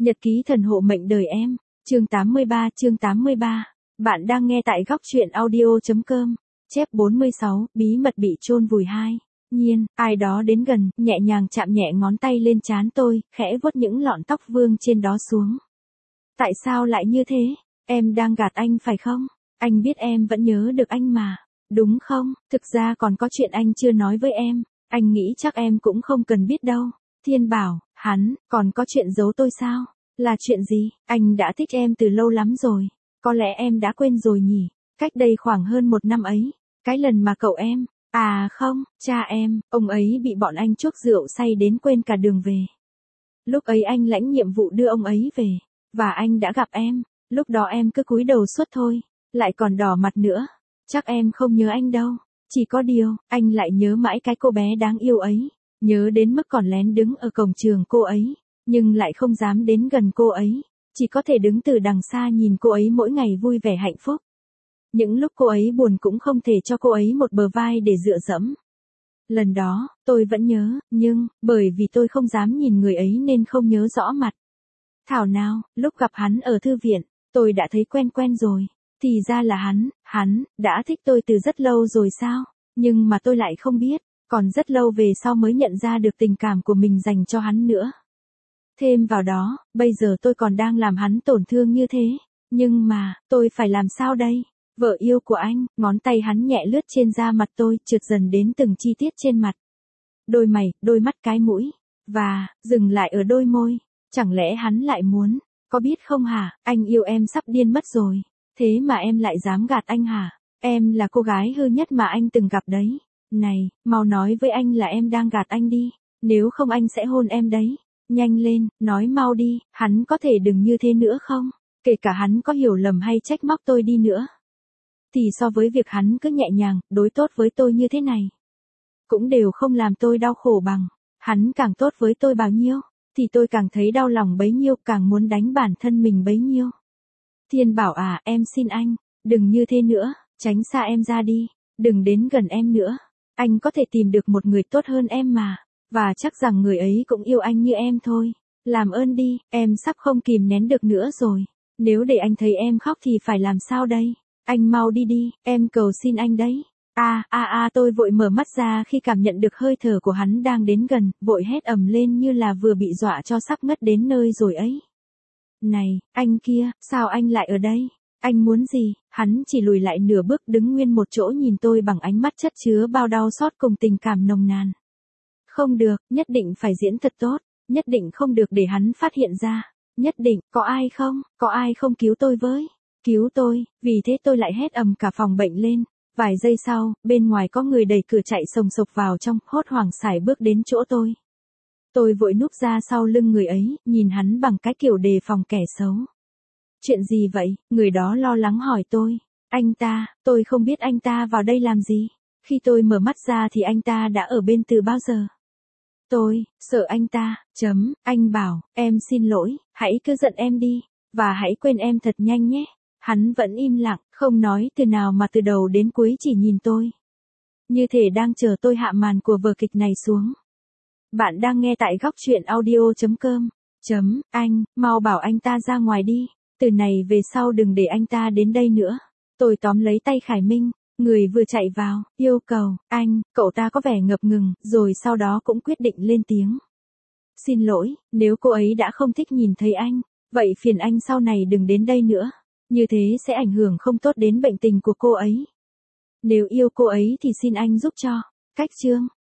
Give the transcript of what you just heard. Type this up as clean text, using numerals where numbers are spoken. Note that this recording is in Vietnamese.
Nhật ký thần hộ mệnh đời em, chương 83. Bạn đang nghe tại góc truyện audio.com. Chép 46, bí mật bị chôn vùi 2. Nhiên, ai đó đến gần, nhẹ nhàng chạm nhẹ ngón tay lên trán tôi, khẽ vuốt những lọn tóc vương trên đó xuống. Tại sao lại như thế? Em đang gạt anh phải không? Anh biết em vẫn nhớ được anh mà. Đúng không? Thực ra còn có chuyện anh chưa nói với em. Anh nghĩ chắc em cũng không cần biết đâu. Thiên bảo, hắn, còn có chuyện giấu tôi sao? Là chuyện gì? Anh đã thích em từ lâu lắm rồi. Có lẽ em đã quên rồi nhỉ? Cách đây khoảng hơn 1 năm ấy. Cái lần mà cậu em. À không, cha em, ông ấy bị bọn anh chuốc rượu say đến quên cả đường về. Lúc ấy anh lãnh nhiệm vụ đưa ông ấy về. Và anh đã gặp em. Lúc đó em cứ cúi đầu suốt thôi. Lại còn đỏ mặt nữa. Chắc em không nhớ anh đâu. Chỉ có điều, anh lại nhớ mãi cái cô bé đáng yêu ấy. Nhớ đến mức còn lén đứng ở cổng trường cô ấy. Nhưng lại không dám đến gần cô ấy. Chỉ có thể đứng từ đằng xa nhìn cô ấy mỗi ngày vui vẻ hạnh phúc. Những lúc cô ấy buồn cũng không thể cho cô ấy một bờ vai để dựa dẫm. Lần đó, tôi vẫn nhớ, nhưng, bởi vì tôi không dám nhìn người ấy nên không nhớ rõ mặt. Thảo nào, lúc gặp hắn ở thư viện, tôi đã thấy quen quen rồi. Thì ra là hắn, đã thích tôi từ rất lâu rồi sao? Nhưng mà tôi lại không biết, còn rất lâu về sau mới nhận ra được tình cảm của mình dành cho hắn nữa. Thêm vào đó, bây giờ tôi còn đang làm hắn tổn thương như thế. Nhưng mà, tôi phải làm sao đây? Vợ yêu của anh, ngón tay hắn nhẹ lướt trên da mặt tôi, trượt dần đến từng chi tiết trên mặt. Đôi mày, đôi mắt, cái mũi. Và, dừng lại ở đôi môi. Chẳng lẽ hắn lại muốn, có biết không hả, anh yêu em sắp điên mất rồi. Thế mà em lại dám gạt anh hả? Em là cô gái hư nhất mà anh từng gặp đấy. Này, mau nói với anh là em đang gạt anh đi. Nếu không anh sẽ hôn em đấy. Nhanh lên, nói mau đi, hắn có thể đừng như thế nữa không? Kể cả hắn có hiểu lầm hay trách móc tôi đi nữa. Thì so với việc hắn cứ nhẹ nhàng, đối tốt với tôi như thế này. Cũng đều không làm tôi đau khổ bằng. Hắn càng tốt với tôi bao nhiêu, thì tôi càng thấy đau lòng bấy nhiêu, càng muốn đánh bản thân mình bấy nhiêu. Thiên bảo à, em xin anh, đừng như thế nữa, tránh xa em ra đi, đừng đến gần em nữa. Anh có thể tìm được một người tốt hơn em mà, và chắc rằng người ấy cũng yêu anh như em thôi. Làm ơn đi, em sắp không kìm nén được nữa rồi. Nếu để anh thấy em khóc thì phải làm sao đây? Anh mau đi đi, em cầu xin anh đấy. Tôi vội mở mắt ra khi cảm nhận được hơi thở của hắn đang đến gần, vội hét ầm lên như là vừa bị dọa cho sắp ngất đến nơi rồi ấy. Này, anh kia, sao anh lại ở đây? Anh muốn gì? Hắn chỉ lùi lại nửa bước đứng nguyên một chỗ nhìn tôi bằng ánh mắt chất chứa bao đau xót cùng tình cảm nồng nàn. Không được, nhất định phải diễn thật tốt, nhất định không được để hắn phát hiện ra. Nhất định, có ai không cứu tôi với? Cứu tôi, vì thế tôi lại hét ầm cả phòng bệnh lên. Vài giây sau, bên ngoài có người đẩy cửa chạy sồng sộc vào trong, hốt hoảng sải bước đến chỗ tôi. Tôi vội núp ra sau lưng người ấy, nhìn hắn bằng cái kiểu đề phòng kẻ xấu. Chuyện gì vậy? Người đó lo lắng hỏi tôi. Tôi không biết anh ta vào đây làm gì. Khi tôi mở mắt ra thì anh ta đã ở bên từ bao giờ. Tôi, sợ anh ta, anh bảo, em xin lỗi, hãy cứ giận em đi, và hãy quên em thật nhanh nhé. Hắn vẫn im lặng, không nói từ nào mà từ đầu đến cuối chỉ nhìn tôi. Như thể đang chờ tôi hạ màn của vở kịch này xuống. Bạn đang nghe tại góc truyện audio.com. Anh, mau bảo anh ta ra ngoài đi, từ này về sau đừng để anh ta đến đây nữa. Tôi tóm lấy tay Khải Minh, người vừa chạy vào, yêu cầu, anh, cậu ta có vẻ ngập ngừng, rồi sau đó cũng quyết định lên tiếng. Xin lỗi, nếu cô ấy đã không thích nhìn thấy anh, vậy phiền anh sau này đừng đến đây nữa. Như thế sẽ ảnh hưởng không tốt đến bệnh tình của cô ấy. Nếu yêu cô ấy thì xin anh giúp cho. Cách chương